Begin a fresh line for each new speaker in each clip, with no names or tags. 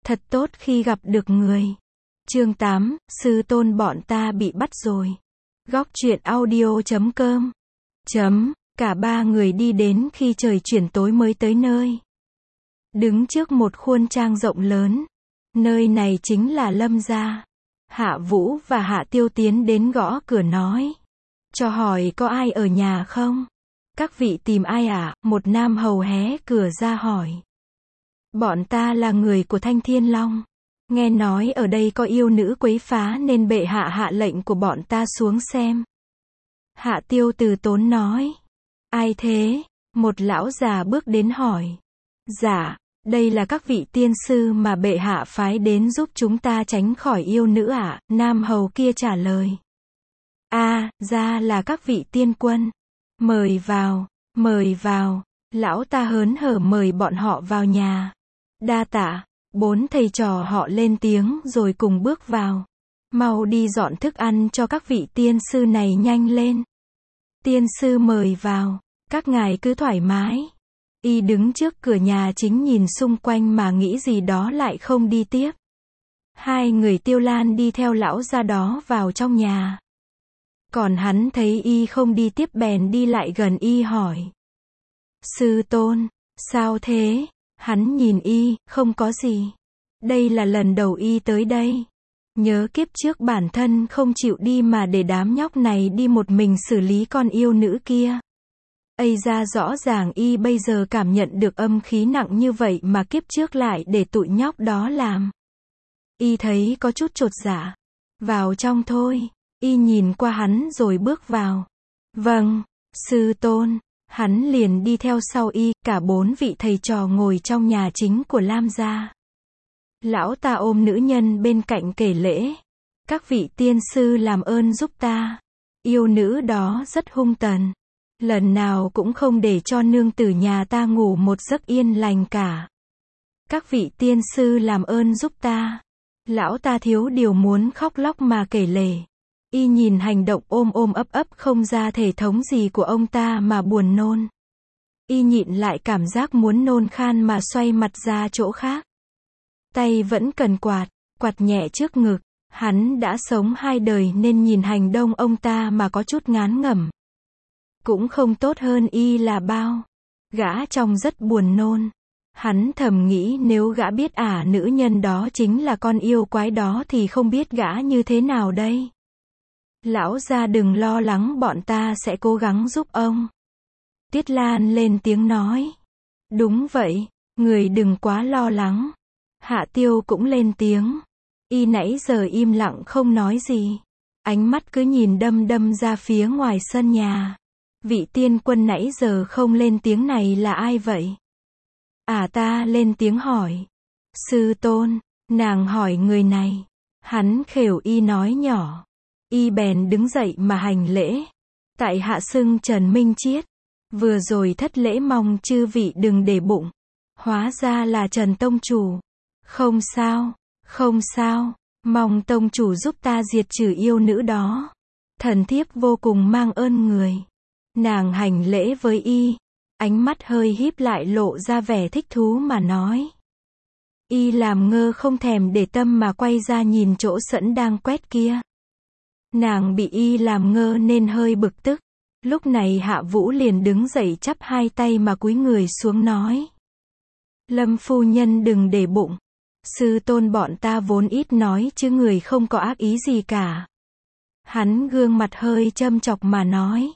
Thật tốt khi gặp được người. Chương 8, sư tôn bọn ta bị bắt rồi. Góc truyện audio.com. Cả ba người đi đến khi trời chuyển tối mới tới nơi. Đứng trước một khuôn trang rộng lớn. Nơi này chính là Lâm gia. Hạ Vũ và Hạ Tiêu tiến đến gõ cửa nói. Cho hỏi có ai ở nhà không? Các vị tìm ai ạ? Một nam hầu hé cửa ra hỏi. Bọn ta là người của Thanh Thiên Long. Nghe nói ở đây có yêu nữ quấy phá nên bệ hạ hạ lệnh của bọn ta xuống xem. Hạ Tiêu từ tốn nói. Ai thế? Một lão già bước đến hỏi. Dạ, đây là các vị tiên sư mà bệ hạ phái đến giúp chúng ta tránh khỏi yêu nữ ạ. Nam hầu kia trả lời. Ra là các vị tiên quân. Mời vào, mời vào. Lão ta hớn hở mời bọn họ vào nhà. Đa tạ. 4 thầy trò họ lên tiếng rồi cùng bước vào. Mau đi dọn thức ăn cho các vị tiên sư này nhanh lên. Tiên sư mời vào. Các ngài cứ thoải mái. Y đứng trước cửa nhà chính nhìn xung quanh mà nghĩ gì đó lại không đi tiếp. Hai người Tiêu Lan đi theo lão ra đó vào trong nhà. Còn hắn thấy y không đi tiếp bèn đi lại gần y hỏi. Sư tôn, sao thế? Hắn nhìn y, không có gì. Đây là lần đầu y tới đây. Nhớ kiếp trước bản thân không chịu đi mà để đám nhóc này đi một mình xử lý con yêu nữ kia. Ây ra rõ ràng y bây giờ cảm nhận được âm khí nặng như vậy mà kiếp trước lại để tụi nhóc đó làm. Y thấy có chút chột dạ. Vào trong thôi. Y nhìn qua hắn rồi bước vào. Vâng, sư tôn. Hắn liền đi theo sau y, cả 4 vị thầy trò ngồi trong nhà chính của Lam gia. Lão ta ôm nữ nhân bên cạnh kể lễ. Các vị tiên sư làm ơn giúp ta. Yêu nữ đó rất hung tàn. Lần nào cũng không để cho nương tử nhà ta ngủ một giấc yên lành cả. Các vị tiên sư làm ơn giúp ta. Lão ta thiếu điều muốn khóc lóc mà kể lể. Y nhìn hành động ôm ôm ấp ấp không ra thể thống gì của ông ta mà buồn nôn. Y nhịn lại cảm giác muốn nôn khan mà xoay mặt ra chỗ khác. Tay vẫn cần quạt nhẹ trước ngực. Hắn đã sống 2 đời nên nhìn hành động ông ta mà có chút ngán ngẩm. Cũng không tốt hơn y là bao. Gã trông rất buồn nôn. Hắn thầm nghĩ nếu gã biết nữ nhân đó chính là con yêu quái đó thì không biết gã như thế nào đây. Lão gia đừng lo lắng, bọn ta sẽ cố gắng giúp ông. Tiết Lan lên tiếng nói. Đúng vậy, người đừng quá lo lắng. Hạ Tiêu cũng lên tiếng. Y nãy giờ im lặng không nói gì. Ánh mắt cứ nhìn đăm ra phía ngoài sân nhà. Vị tiên quân nãy giờ không lên tiếng này là ai vậy? Ta lên tiếng hỏi. Sư tôn, nàng hỏi người này. Hắn khều y nói nhỏ. Y bèn đứng dậy mà hành lễ. Tại hạ xưng Trần Minh Chiết. Vừa rồi thất lễ mong chư vị đừng để bụng. Hóa ra là Trần Tông Chủ. Không sao. Mong Tông Chủ giúp ta diệt trừ yêu nữ đó. Thần thiếp vô cùng mang ơn người. Nàng hành lễ với y. Ánh mắt hơi híp lại lộ ra vẻ thích thú mà nói. Y làm ngơ không thèm để tâm mà quay ra nhìn chỗ sẫn đang quét kia. Nàng bị y làm ngơ nên hơi bực tức. Lúc này Hạ Vũ liền đứng dậy chắp 2 tay mà cúi người xuống nói. Lâm phu nhân đừng để bụng. Sư tôn bọn ta vốn ít nói chứ người không có ác ý gì cả. Hắn gương mặt hơi châm chọc mà nói.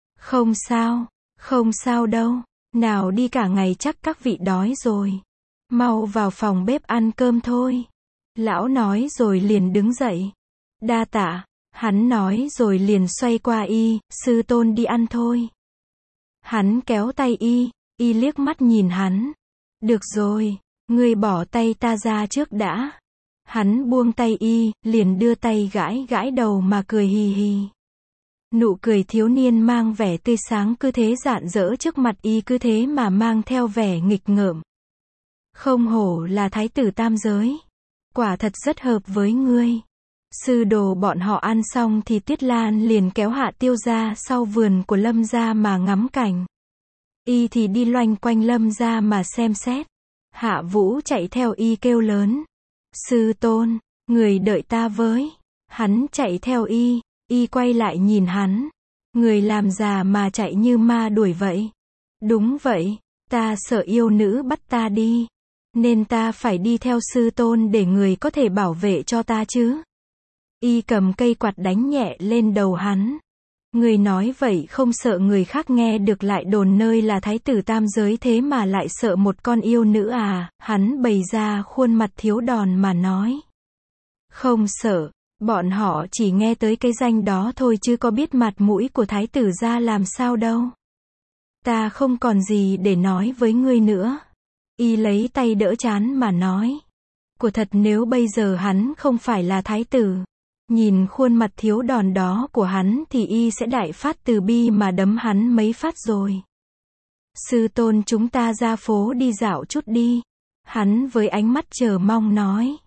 Không sao đâu. Nào đi cả ngày chắc các vị đói rồi. Mau vào phòng bếp ăn cơm thôi. Lão nói rồi liền đứng dậy. Đa tạ. Hắn nói rồi liền xoay qua y. Sư tôn đi ăn thôi. Hắn kéo tay y. Y liếc mắt nhìn hắn. Được rồi. Ngươi bỏ tay ta ra trước đã. Hắn buông tay y. Liền đưa tay gãi đầu mà cười hì hì. Nụ cười thiếu niên mang vẻ tươi sáng cứ thế rạng rỡ trước mặt y, cứ thế mà mang theo vẻ nghịch ngợm. Không hổ là thái tử tam giới. Quả thật rất hợp với ngươi. Sư đồ bọn họ ăn xong thì Tiết Lan liền kéo Hạ Tiêu ra sau vườn của Lâm gia mà ngắm cảnh. Y thì đi loanh quanh Lâm gia mà xem xét. Hạ Vũ chạy theo y kêu lớn. Sư tôn, người đợi ta với. Hắn chạy theo y quay lại nhìn hắn. Người làm già mà chạy như ma đuổi vậy. Đúng vậy, ta sợ yêu nữ bắt ta đi. Nên ta phải đi theo sư tôn để người có thể bảo vệ cho ta chứ. Y cầm cây quạt đánh nhẹ lên đầu hắn. Người nói vậy không sợ người khác nghe được lại đồn nơi là thái tử tam giới thế mà lại sợ một con yêu nữ à, hắn bày ra khuôn mặt thiếu đòn mà nói. Không sợ, bọn họ chỉ nghe tới cái danh đó thôi chứ có biết mặt mũi của thái tử ra làm sao đâu. Ta không còn gì để nói với ngươi nữa. Y lấy tay đỡ trán mà nói. Của thật nếu bây giờ hắn không phải là thái tử. Nhìn khuôn mặt thiếu đòn đó của hắn thì y sẽ đại phát từ bi mà đấm hắn mấy phát rồi. Sư tôn chúng ta ra phố đi dạo chút đi. Hắn với ánh mắt chờ mong nói.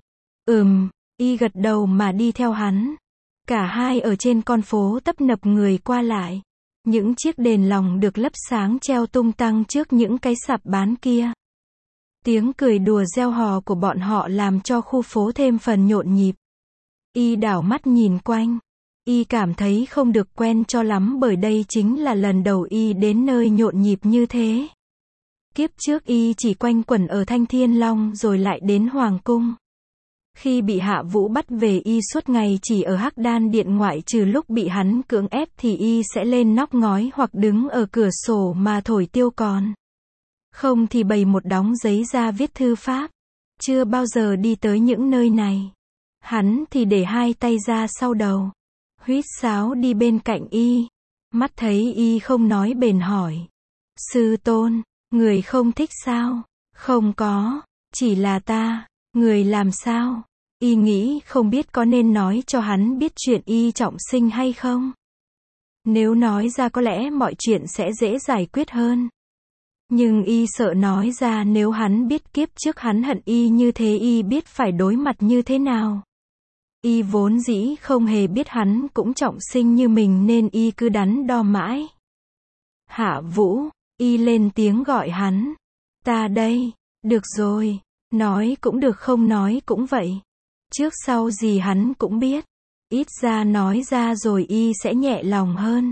Y gật đầu mà đi theo hắn. Cả hai ở trên con phố tấp nập người qua lại. Những chiếc đèn lồng được lấp sáng treo tung tăng trước những cái sạp bán kia. Tiếng cười đùa reo hò của bọn họ làm cho khu phố thêm phần nhộn nhịp. Y đảo mắt nhìn quanh. Y cảm thấy không được quen cho lắm bởi đây chính là lần đầu y đến nơi nhộn nhịp như thế. Kiếp trước y chỉ quanh quẩn ở Thanh Thiên Long rồi lại đến Hoàng Cung. Khi bị Hạ Vũ bắt về y suốt ngày chỉ ở Hắc Đan Điện ngoại trừ lúc bị hắn cưỡng ép thì y sẽ lên nóc ngói hoặc đứng ở cửa sổ mà thổi tiêu còn. Không thì bày một đống giấy ra viết thư pháp. Chưa bao giờ đi tới những nơi này. Hắn thì để hai tay ra sau đầu. Huýt sáo đi bên cạnh y. Mắt thấy y không nói bèn hỏi. Sư tôn, người không thích sao? Không có, chỉ là ta. Người làm sao? Y nghĩ không biết có nên nói cho hắn biết chuyện y trọng sinh hay không. Nếu nói ra có lẽ mọi chuyện sẽ dễ giải quyết hơn. Nhưng y sợ nói ra nếu hắn biết kiếp trước hắn hận y như thế y biết phải đối mặt như thế nào. Y vốn dĩ không hề biết hắn cũng trọng sinh như mình nên y cứ đắn đo mãi. Hạ Vũ, y lên tiếng gọi hắn. Ta đây, được rồi, nói cũng được không nói cũng vậy. Trước sau gì hắn cũng biết. Ít ra nói ra rồi y sẽ nhẹ lòng hơn.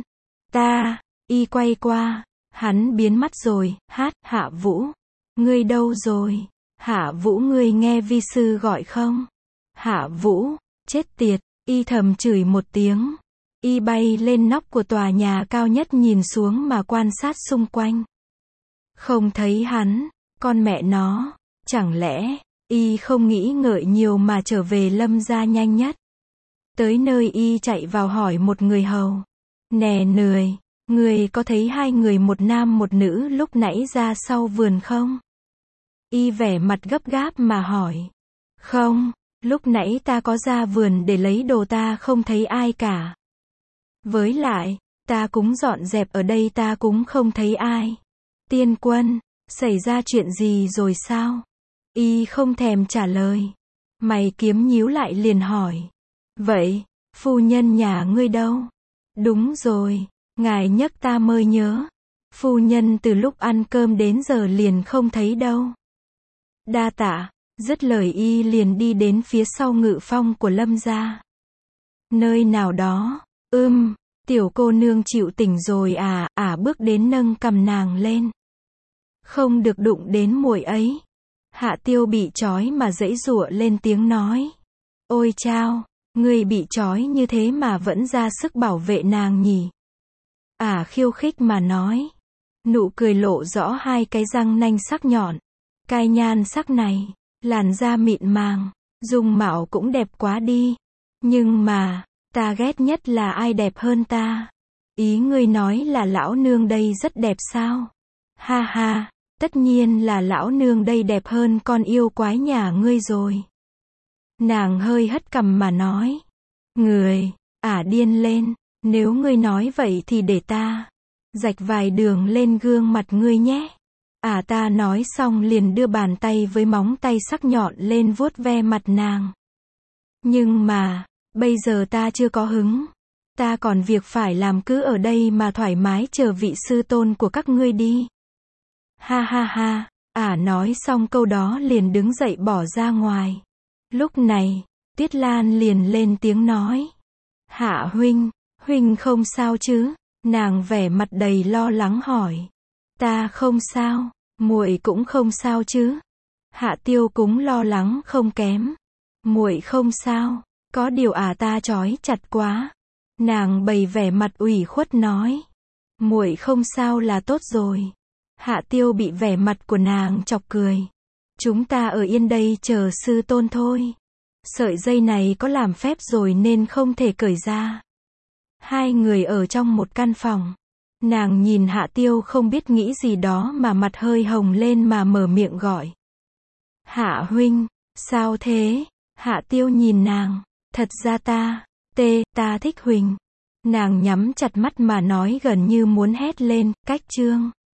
Y quay qua. Hắn biến mất rồi, Hạ Vũ. Ngươi đâu rồi? Hạ Vũ ngươi nghe vi sư gọi không? Hạ Vũ, chết tiệt, y thầm chửi một tiếng. Y bay lên nóc của tòa nhà cao nhất nhìn xuống mà quan sát xung quanh. Không thấy hắn, con mẹ nó, chẳng lẽ, y không nghĩ ngợi nhiều mà trở về Lâm gia nhanh nhất. Tới nơi y chạy vào hỏi một người hầu. Nè người có thấy hai người một nam một nữ lúc nãy ra sau vườn không? Y vẻ mặt gấp gáp mà hỏi. Không, lúc nãy ta có ra vườn để lấy đồ ta không thấy ai cả. Với lại, ta cũng dọn dẹp ở đây ta cũng không thấy ai. Tiên Quân, xảy ra chuyện gì rồi sao? Y không thèm trả lời. Mày kiếm nhíu lại liền hỏi. Vậy, phu nhân nhà ngươi đâu? Đúng rồi. Ngài nhắc ta mới nhớ. Phu nhân từ lúc ăn cơm đến giờ liền không thấy đâu. Đa tạ, dứt lời y liền đi đến phía sau ngự phong của Lâm gia. Nơi nào đó, tiểu cô nương chịu tỉnh rồi à, bước đến nâng cầm nàng lên. Không được đụng đến muội ấy. Hạ Tiêu bị trói mà giãy giụa lên tiếng nói. Ôi chao, ngươi bị trói như thế mà vẫn ra sức bảo vệ nàng nhỉ? Khiêu khích mà nói. Nụ cười lộ rõ hai cái răng nanh sắc nhọn. Cai nhan sắc này, làn da mịn màng, dung mạo cũng đẹp quá đi. Nhưng mà, ta ghét nhất là ai đẹp hơn ta? Ý ngươi nói là lão nương đây rất đẹp sao? Ha ha, tất nhiên là lão nương đây đẹp hơn con yêu quái nhà ngươi rồi. Nàng hơi hất cằm mà nói. Người, điên lên. Nếu ngươi nói vậy thì để ta rạch vài đường lên gương mặt ngươi nhé. Ta nói xong liền đưa bàn tay với móng tay sắc nhọn lên vuốt ve mặt nàng. Nhưng mà, bây giờ ta chưa có hứng. Ta còn việc phải làm cứ ở đây mà thoải mái chờ vị sư tôn của các ngươi đi. Ha ha ha, nói xong câu đó liền đứng dậy bỏ ra ngoài. Lúc này, Tuyết Lan liền lên tiếng nói. Hạ huynh, huynh không sao chứ? Nàng vẻ mặt đầy lo lắng hỏi. Ta không sao, muội cũng không sao chứ? Hạ Tiêu cũng lo lắng không kém. Muội không sao, có điều ta trói chặt quá. Nàng bày vẻ mặt ủy khuất nói. Muội không sao là tốt rồi. Hạ Tiêu bị vẻ mặt của nàng chọc cười. Chúng ta ở yên đây chờ sư tôn thôi. Sợi dây này có làm phép rồi nên không thể cởi ra. Hai người ở trong một căn phòng. Nàng nhìn Hạ Tiêu không biết nghĩ gì đó mà mặt hơi hồng lên mà mở miệng gọi. Hạ huynh, sao thế? Hạ Tiêu nhìn nàng. Thật ra ta thích huynh. Nàng nhắm chặt mắt mà nói gần như muốn hét lên, cách chương.